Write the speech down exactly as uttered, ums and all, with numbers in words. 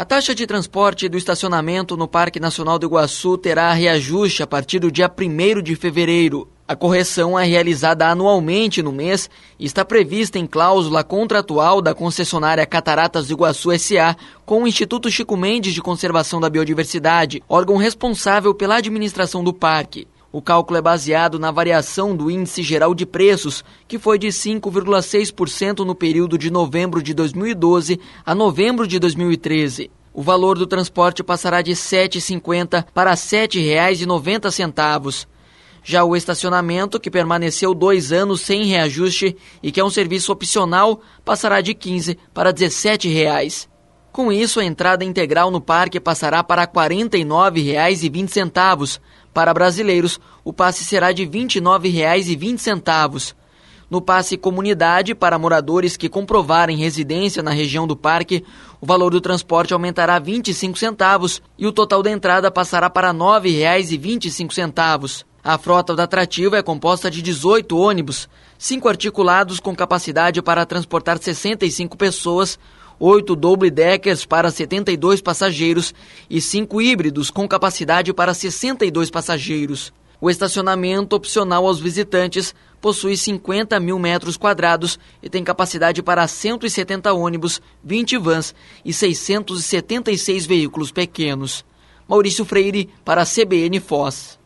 A taxa de transporte do estacionamento no Parque Nacional do Iguaçu terá reajuste a partir do dia primeiro de fevereiro. A correção é realizada anualmente no mês e está prevista em cláusula contratual da concessionária Cataratas do Iguaçu S A com o Instituto Chico Mendes de Conservação da Biodiversidade, órgão responsável pela administração do parque. O cálculo é baseado na variação do Índice Geral de Preços, que foi de cinco vírgula seis por cento no período de novembro de dois mil e doze a novembro de dois mil e treze. O valor do transporte passará de sete reais e cinquenta centavos para sete reais e noventa centavos. Já o estacionamento, que permaneceu dois anos sem reajuste e que é um serviço opcional, passará de quinze para dezessete reais. Com isso, a entrada integral no parque passará para quarenta e nove reais e vinte centavos. Para brasileiros, o passe será de vinte e nove reais e vinte centavos. No passe comunidade, para moradores que comprovarem residência na região do parque, o valor do transporte aumentará vinte e cinco centavos e o total da entrada passará para nove reais e vinte e cinco centavos. A frota da atrativa é composta de dezoito ônibus, cinco articulados com capacidade para transportar sessenta e cinco pessoas, oito double-deckers para setenta e dois passageiros e cinco híbridos com capacidade para sessenta e dois passageiros. O estacionamento opcional aos visitantes possui cinquenta mil metros quadrados e tem capacidade para cento e setenta ônibus, vinte vans e seiscentos e setenta e seis veículos pequenos. Maurício Freire, para a C B N Foz.